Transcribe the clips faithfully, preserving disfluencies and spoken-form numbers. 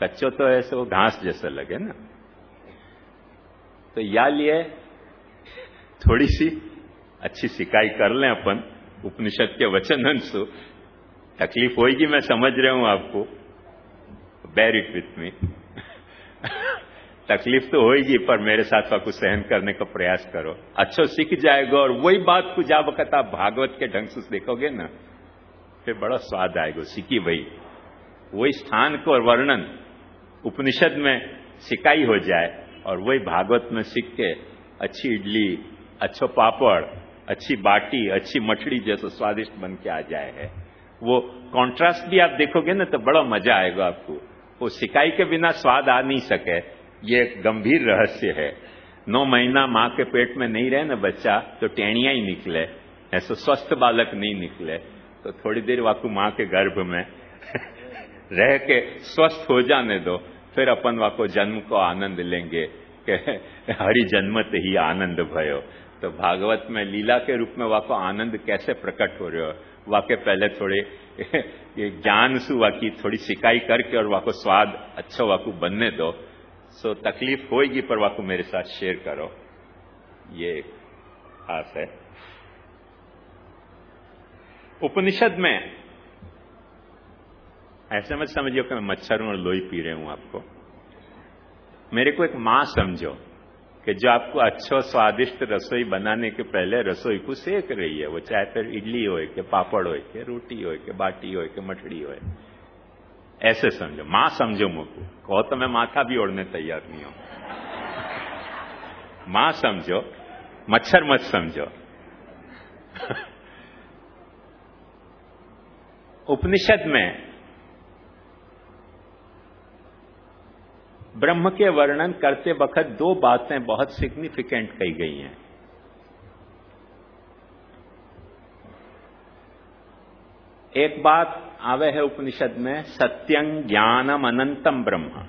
कच्चो तो ऐसे वो घास जैसा लगे ना। तो या लिए थोड़ी सी अच्छी सिकाई कर लें अपन उपनिषद के वचन अंशु। तकलीफ होगी, मैं समझ रहा हूं आपको, बेयर इट विथ मी। तकलीफ तो होगी, पर मेरे साथ आपको सहन करने का प्रयास करो, अच्छा सीख जाएगा। और वही बात को जा वक्त आप भागवत के ढंग से देखोगे ना, फिर बड़ा स्वाद आएगा। सीखी भाई वही स्थान को और वर्णन उपनिषद में सिकाई हो जाए, और वही भागवत में सीख के अच्छी इडली, अच्छा पापड़, अच्छी बाटी, अच्छी मछली जैसा स्वादिष्ट बन के आ जाए है। वो कॉन्ट्रास्ट भी आप देखोगे ना तो बड़ा मजा आएगा आपको। वो सिकाई के बिना स्वाद आ नहीं सके, ये एक गंभीर रहस्य है। नौ महीना मां के पेट में नहीं रहे ना बच्चा तो टेणिया ही निकले, ऐसा स्वस्थ बालक नहीं निकले। तो थोड़ी देर वाकू मां के गर्भ में रह के स्वस्थ हो जाने दो, फिर अपन वाको जन्म को आनंद लेंगे कि हरि जन्मत ही आनंद भयो। तो भागवत में लीला के रूप में वाको आनंद कैसे प्रकट हो रहे हो, वाके पहले थोड़े ये ज्ञान सु वाकी थोड़ी सिकाई करके और वाको स्वाद अच्छा वाकू बनने दो। सो तकलीफ होगी, पर वाकू मेरे साथ शेयर करो, ये खास है। उपनिषद में ऐसे मत समझिए कि मैं मच्छरों और लोई पी रहे हूं आपको। मेरे को एक मां समझो कि जो आपको अच्छा स्वादिष्ट रसोई बनाने के पहले रसोई को सेक रही है, वो चाहे फिर इडली हो के पापड़ हो के रोटी हो के बाटी हो के मछली हो, ऐसे समझो, मां समझो मुझको। कहो तो मैं माथा भी ओढ़ने तैयार नहीं हूं। मां समझो, मच्छर मत समझो। उपनिषद में ब्रह्म के वर्णन करते वक्त दो बातें बहुत सिग्निफिकेंट कही गई हैं। एक बात आवे है उपनिषद में, सत्यं ज्ञानम अनंतम ब्रह्म।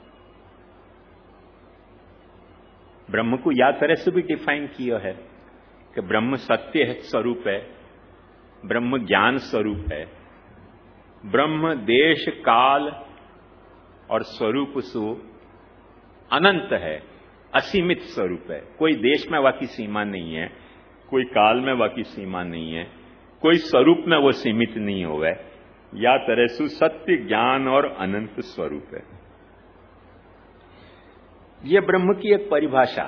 ब्रह्म को या तरह से भी डिफाइन किया है कि ब्रह्म सत्य है, स्वरूप है, ब्रह्म ज्ञान स्वरूप है, ब्रह्म देश काल और स्वरूप सु अनंत है, असीमित स्वरूप है। कोई देश में वाकी सीमा नहीं है, कोई काल में वाकी सीमा नहीं है, कोई स्वरूप में वो सीमित नहीं हुआ है। या तरह सु सत्य ज्ञान और अनंत स्वरूप है। ये ब्रह्म की एक परिभाषा,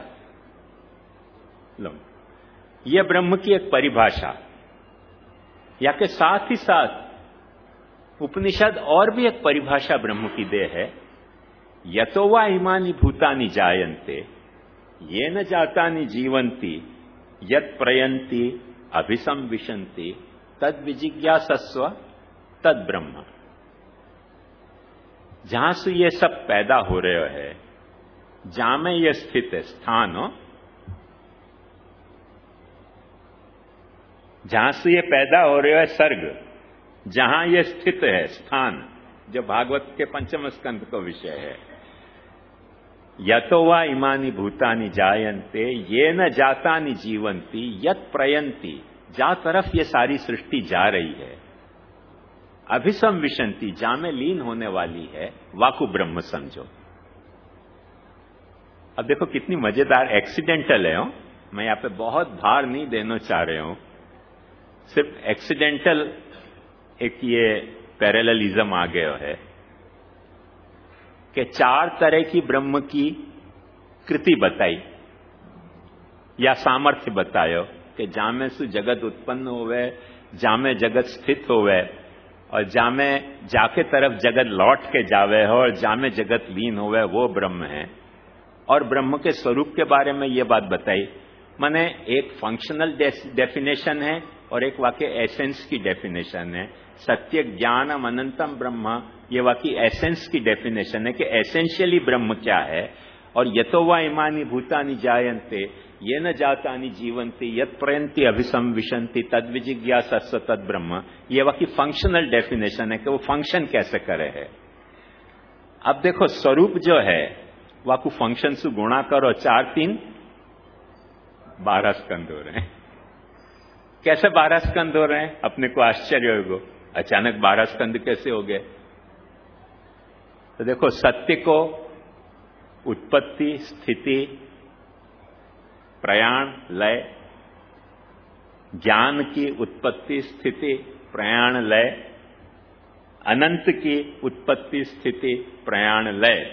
लो ये ब्रह्म की एक परिभाषा, या के साथ ही साथ उपनिषद और भी एक परिभाषा ब्रह्म की दे है। यतो वा इमानि भूतानि जायन्ते येन जातानि जीवन्ति यत् प्रयन्ति अभिसंविशन्ति तद विजिज्ञासस्व तद ब्रह्म। जहां से ये सब पैदा हो रहे है, जहां में ये स्थित है स्थान, जहां से ये पैदा हो रहे है सर्ग, जहां ये स्थित है स्थान, जो भागवत के पंचम स्कंद का विषय है। यतो वा इमानि भूतानि जायन्ते ये न जातानि जीवन्ति यत् प्रयन्ति, जा तरफ ये सारी सृष्टि जा रही है, अभिसंविशन्ति, जा में लीन होने वाली है, वाकु ब्रह्म समझो। अब देखो कितनी मजेदार एक्सीडेंटल है हो? मैं यहां पे बहुत भार नहीं देना चाह रहे हूं, सिर्फ एक्सीडेंटल एक ये पैरेललिज्म आ गया है कि चार तरह की ब्रह्म की कृति बताई या सामर्थ्य बतायो कि जामे सु जगत उत्पन्न होवे, जामे जगत स्थित होवे, और जामे जाके तरफ जगत लौट के जावे हो, और जामे जगत लीन होवे, वो ब्रह्म है। और ब्रह्म के स्वरूप के बारे में ये बात बताई, माने एक फंक्शनल डेफिनेशन है और एक वाक्य एसेंस की डेफिनेशन है। सत्य ज्ञानम अनंतम ब्रह्म, ये वाकी एसेंस की डेफिनेशन है कि एसेंशियली ब्रह्म क्या है। और यतो वा इमानि भूतानि जायन्ते ये न जातानि जीवन्ति यत् प्रयन्ति अभिसंविशन्ति तद विजिज्ञासस्व तद ब्रह्म, ये वाकी फंक्शनल डेफिनेशन है कि वो फंक्शन कैसे करे है। अब देखो स्वरूप जो है वाकू फंक्शन से गुणा करो, चार तीन बारह स्कंद हो रहे हैं। कैसे बारह स्कंद हो रहे हैं? अपने को आश्चर्य होगा, अचानक बारह स्कंद कैसे हो गए? तो देखो, सत्य को उत्पत्ति, स्थिति, प्रयाण, लय, ज्ञान की उत्पत्ति, स्थिति, प्रयाण, लय, अनंत की उत्पत्ति, स्थिति, प्रयाण, लय,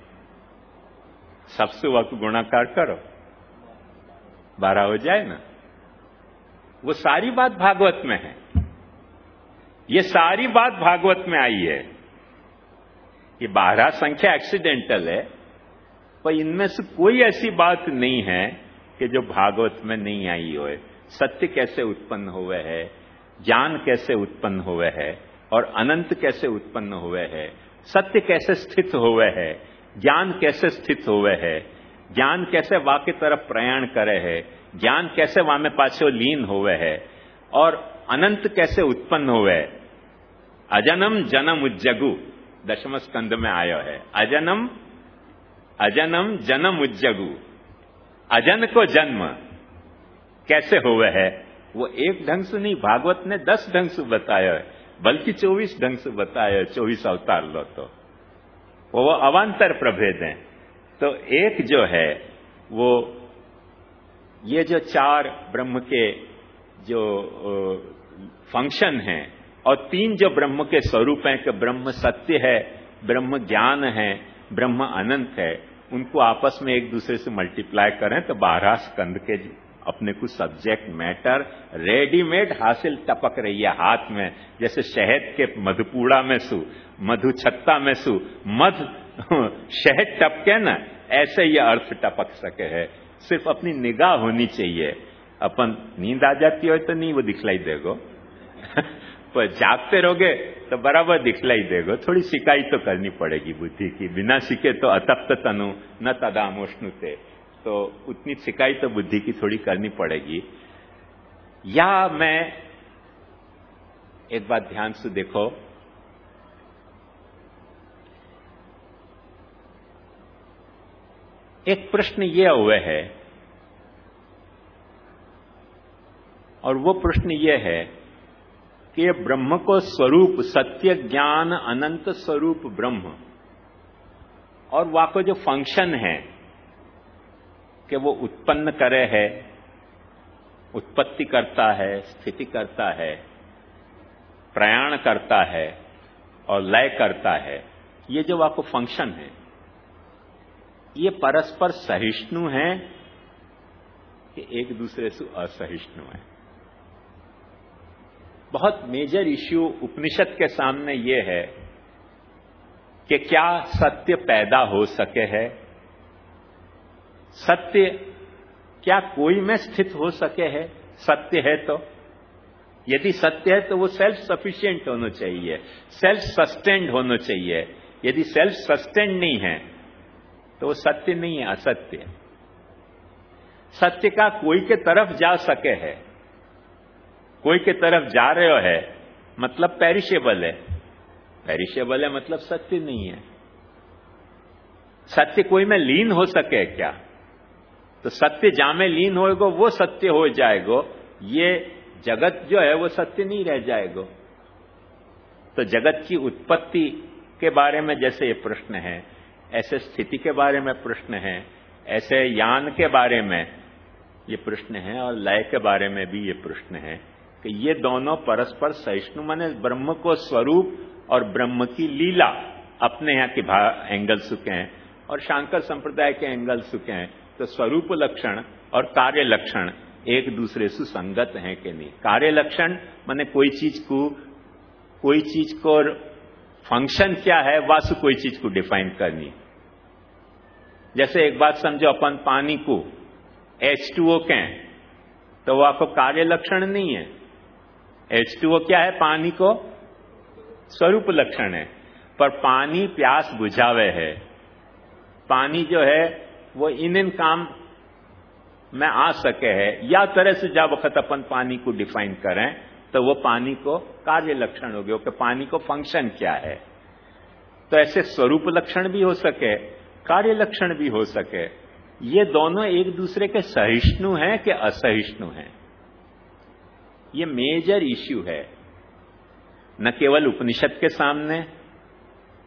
सबसे वक्त गुणाकार करो, बारह हो जाए ना। वो सारी बात भागवत में है, ये सारी बात भागवत में आई है। ये बारह संख्या एक्सीडेंटल है, पर इनमें से कोई ऐसी बात नहीं है कि जो भागवत में नहीं आई हो। सत्य कैसे उत्पन्न हुए है, ज्ञान कैसे उत्पन्न हुए है, और अनंत कैसे उत्पन्न हुए है, सत्य कैसे स्थित हुए है, ज्ञान कैसे स्थित हुए है, ज्ञान कैसे वा की तरफ प्रयाण करे है, ज्ञान कैसे वा में पाछो लीन हुए है, और अनंत कैसे उत्पन्न हुए है। अजनम जनम उज्जगु दशम स्कंद में आयो है। अजनम अजनम जनम उज्जगु, अजन को जन्म कैसे हुए है, वो एक ढंग से नहीं, भागवत ने दस ढंग से बताया है, बल्कि चौबीस ढंग से बताया है। चौबीस अवतार लो तो वो अवान्तर प्रभेद हैं। तो एक जो है वो ये जो चार ब्रह्म के जो फंक्शन हैं, और तीन जो ब्रह्म के स्वरूप हैं कि ब्रह्म सत्य है, ब्रह्म ज्ञान है, ब्रह्म अनंत है, उनको आपस में एक दूसरे से मल्टीप्लाई करें तो बारह स्कंद के अपने को सब्जेक्ट मैटर रेडीमेड हासिल टपक रही है हाथ में। जैसे शहद के मधुपूड़ा में सु, मधु छत्ता में सु मध शहद टपके ना, ऐसे ये अर्थ टपक सके है। सिर्फ अपनी निगाह होनी चाहिए। अपन नींद आ जाती हो तो नहीं वो दिखलाई देगो पर जागते रहोगे तो बराबर दिखलाई देगो। थोड़ी सिकाई तो करनी पड़ेगी बुद्धि की, बिना सीखे तो अतप्त तनु न तदामोष्णुते, तो उतनी सिकाई तो बुद्धि की थोड़ी करनी पड़ेगी। या मैं एक बात ध्यान से देखो, एक प्रश्न यह हुए है, और वो प्रश्न यह है कि ब्रह्म को स्वरूप सत्य ज्ञान अनंत स्वरूप ब्रह्म, और वहां को जो फंक्शन है कि वो उत्पन्न करे है, उत्पत्ति करता है, स्थिति करता है, प्रयाण करता है और लय करता है, ये जो वहां को फंक्शन है ये परस्पर सहिष्णु है कि एक दूसरे से असहिष्णु है। बहुत मेजर इश्यू उपनिषद के सामने ये है कि क्या सत्य पैदा हो सके है, सत्य क्या कोई में स्थित हो सके है। सत्य है तो, यदि सत्य है तो वो सेल्फ सफिशिएंट होना चाहिए, सेल्फ सस्टेन्ड होना चाहिए। यदि सेल्फ सस्टेन्ड नहीं है तो वो सत्य नहीं है, असत्य है। सत्य का कोई के तरफ जा सके है, कोई के तरफ जा रहे हो है मतलब पेरिशेबल है, पेरिशेबल है मतलब सत्य नहीं है। सत्य कोई में लीन हो सके क्या, तो सत्य जहां में लीन होएगो वो सत्य हो जाएगो, ये जगत जो है वो सत्य नहीं रह जाएगो। तो जगत की उत्पत्ति के बारे में जैसे ये प्रश्न है, ऐसे स्थिति के बारे में प्रश्न है, ऐसे यान के बारे में ये प्रश्न है, और लय के बारे में भी ये प्रश्न है कि ये दोनों परस्पर सहिष्णु, माने ब्रह्म को स्वरूप और ब्रह्म की लीला अपने यहां के एंगल सुके हैं और शांकर संप्रदाय के एंगल सुके हैं। तो स्वरूप लक्षण और कार्य लक्षण एक दूसरे से संगत हैं कि नहीं। कार्य लक्षण माने कोई चीज को कोई चीज को फंक्शन क्या है वासु कोई चीज को डिफाइन करनी। जैसे एक बात समझो, अपन पानी को एच टू ओ कहें तो वो आपको कार्य लक्षण नहीं है। एच टू ओ क्या है, पानी को स्वरूप लक्षण है, पर पानी प्यास बुझावे है। पानी जो है वो इन इन काम में आ सके है, या तरह से जब वक्त अपन पानी को डिफाइन करें तो वो पानी को कार्य लक्षण हो गया कि पानी को फंक्शन क्या है। तो ऐसे स्वरूप लक्षण भी हो सके, कार्य लक्षण भी हो सके। ये दोनों एक दूसरे के सहिष्णु हैं कि असहिष्णु हैं, ये मेजर इश्यू है। न केवल उपनिषद के सामने,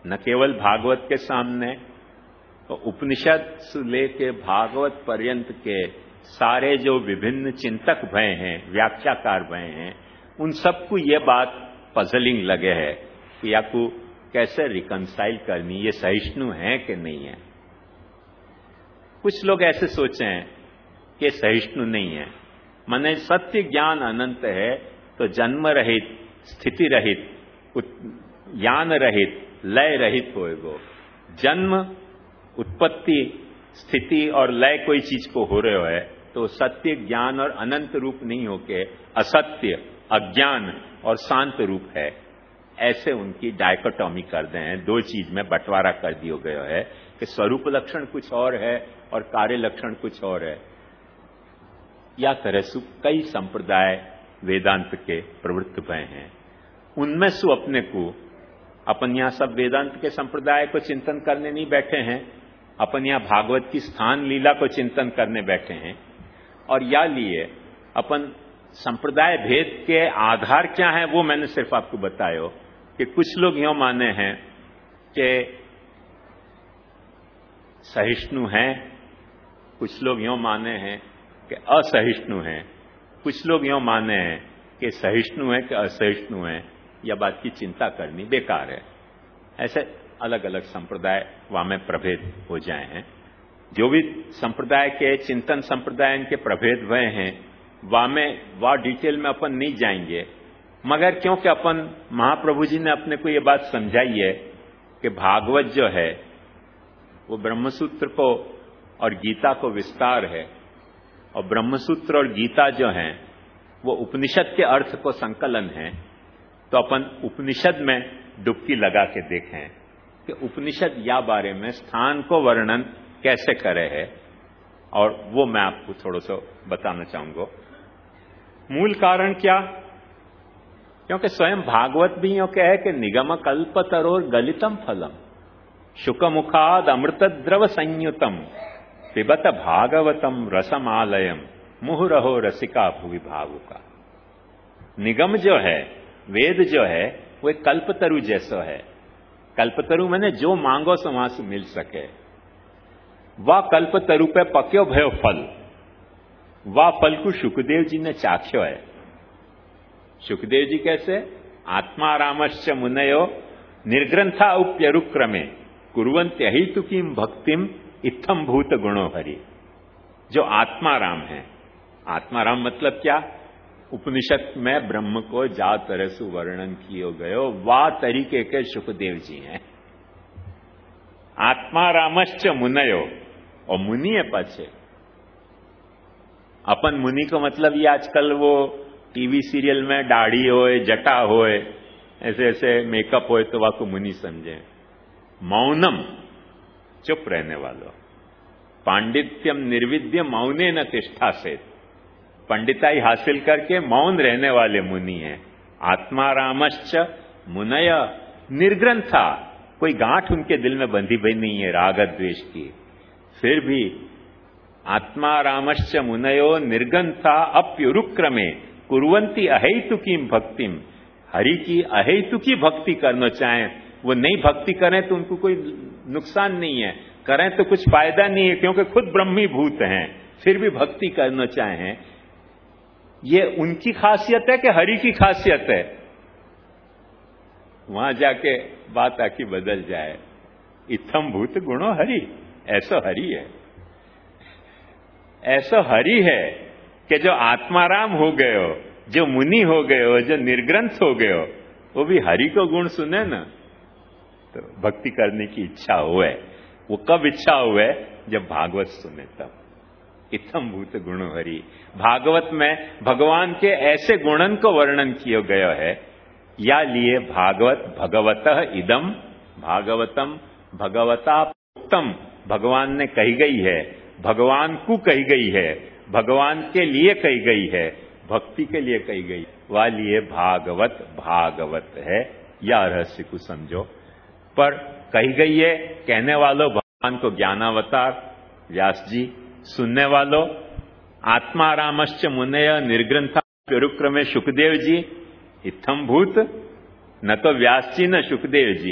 न केवल भागवत के सामने, तो उपनिषद से लेके भागवत पर्यंत के सारे जो विभिन्न चिंतक भय हैं, व्याख्याकार भय हैं, उन सबको ये बात पजलिंग लगे है कि याकू कैसे रिकंसाइल करनी, ये सहिष्णु है कि नहीं है। कुछ लोग ऐसे सोचे हैं कि सहिष्णु नहीं है, माने सत्य ज्ञान अनंत है तो जन्म रहित, स्थिति रहित, ज्ञान रहित, लय रहित होएगो। जन्म, उत्पत्ति, स्थिति और लय कोई चीज को हो रहे है तो सत्य, ज्ञान और अनंत रूप नहीं होके असत्य, अज्ञान और शांत रूप है। ऐसे उनकी डायकोटॉमी कर दे हैं, दो चीज में बंटवारा कर दिया गया है कि स्वरूप लक्षण कुछ और है और कार्य लक्षण कुछ और है। या तरह से कई संप्रदाय वेदांत के प्रवृत्त भय हैं। उनमें से अपने को, अपन यहां सब वेदांत के संप्रदाय को चिंतन करने नहीं बैठे हैं, अपन यहां भागवत की स्थान लीला को चिंतन करने बैठे हैं। और या लिए अपन संप्रदाय भेद के आधार क्या है वो मैंने सिर्फ आपको बताया कि कुछ लोग यूं माने हैं कि सहिष्णु हैं, कुछ लोग यूं माने हैं कि असहिष्णु हैं, कुछ लोग यूं माने हैं कि सहिष्णु है कि असहिष्णु है, यह बात की चिंता करनी बेकार है। ऐसे अलग अलग संप्रदाय वहां में प्रभेद हो जाए हैं। जो भी संप्रदाय के चिंतन संप्रदाय के प्रभेद हुए हैं वहां में वह डिटेल में अपन नहीं जाएंगे, मगर क्योंकि अपन महाप्रभु जी ने अपने को ये बात समझाई है कि भागवत जो है वो ब्रह्मसूत्र को और गीता को विस्तार है, और ब्रह्मसूत्र और गीता जो है वो उपनिषद के अर्थ को संकलन है। तो अपन उपनिषद में डुबकी लगा के देखें कि उपनिषद या बारे में स्थान को वर्णन कैसे करे है, और वो मैं आपको थोड़ा सा बताना चाहूंगा। मूल कारण क्या? क्योंकि स्वयं भागवत भी यूं कहे कि निगम कल्पतरोर गलितम फलम शुक मुखाद अमृत द्रव संयुतम पिबत भागवतम रसमालयम मुहुरहो रसिका भुवि भावुका। निगम जो है, वेद जो है, वो एक कल्पतरु जैसा है। कल्पतरु मैंने जो मांगो सो वहां से मिल सके। वह कल्पतरु पे पक्यो भयो फल, वह फल को सुखदेव जी ने चाख्यो है। सुखदेव जी कैसे? आत्मा रामश्च मुनयो निर्ग्रंथा उपयरुक्रमे कुर्वन्त्य हेतुकीम भक्तिम इत्थम भूत गुणो हरि। जो आत्मा राम है, आत्मा राम मतलब क्या? उपनिषद में ब्रह्म को जा तरह से वर्णन किया गयो वा तरीके के सुखदेव जी हैं। आत्मा रामश्च मुनयो, और मुनि है पाछे। अपन मुनि को मतलब ये आजकल वो टीवी सीरियल में दाढ़ी होए, जटा होए, ऐसे ऐसे मेकअप होए तो वाको मुनि समझे। मौनम, चुप रहने वालों। पांडित्यम निर्विद्य मौने न तिष्ठा से, पंडिताई हासिल करके मौन रहने वाले मुनि हैं। आत्मा रामश्च मुनय निर्ग्रंथा, कोई गांठ उनके दिल में बंधी भई नहीं है राग द्वेष की, फिर भी आत्मा रामश्च मुनयो निर्ग्रंथा अप्युरुक्रमे कुर्वन्ति अहेतुकी भक्तिम। हरि की अहेतुकी भक्ति करना चाहें, वो नहीं भक्ति करें तो उनको कोई नुकसान नहीं है, करें तो कुछ फायदा नहीं है, क्योंकि खुद ब्रह्मीभूत हैं, फिर भी भक्ति करना चाहें। ये उनकी खासियत है कि हरि की खासियत है? वहां जाके बात आकी बदल जाए। इत्थम भूत गुणो हरि, ऐसा हरि है, ऐसा हरि है कि जो आत्माराम हो गए हो, जो मुनि हो गए हो, जो निर्ग्रंथ हो गए हो, वो भी हरि को गुण सुने ना तो भक्ति करने की इच्छा हुए। वो कब इच्छा हुए? जब भागवत सुने तब। इत्थम भूत गुणो हरि, भागवत में भगवान के ऐसे गुणन को वर्णन किया गया है। या लिए भागवत भगवतः इदम भागवतम भगवता उत्तम, भगवान ने कही गई है, भगवान को कही गई है, भगवान के लिए कही गई है, भक्ति के लिए कही गई। वालिए भागवत भागवत है, या रहस्य को समझो। पर कही गई है कहने वालों भगवान को ज्ञानावतार व्यास जी, सुनने वालों आत्मा रामश्च मुनय निर्ग्रंथा प्युरुक्रमे सुखदेव जी। इत्थम भूत, न तो व्यास जी न सुखदेव जी,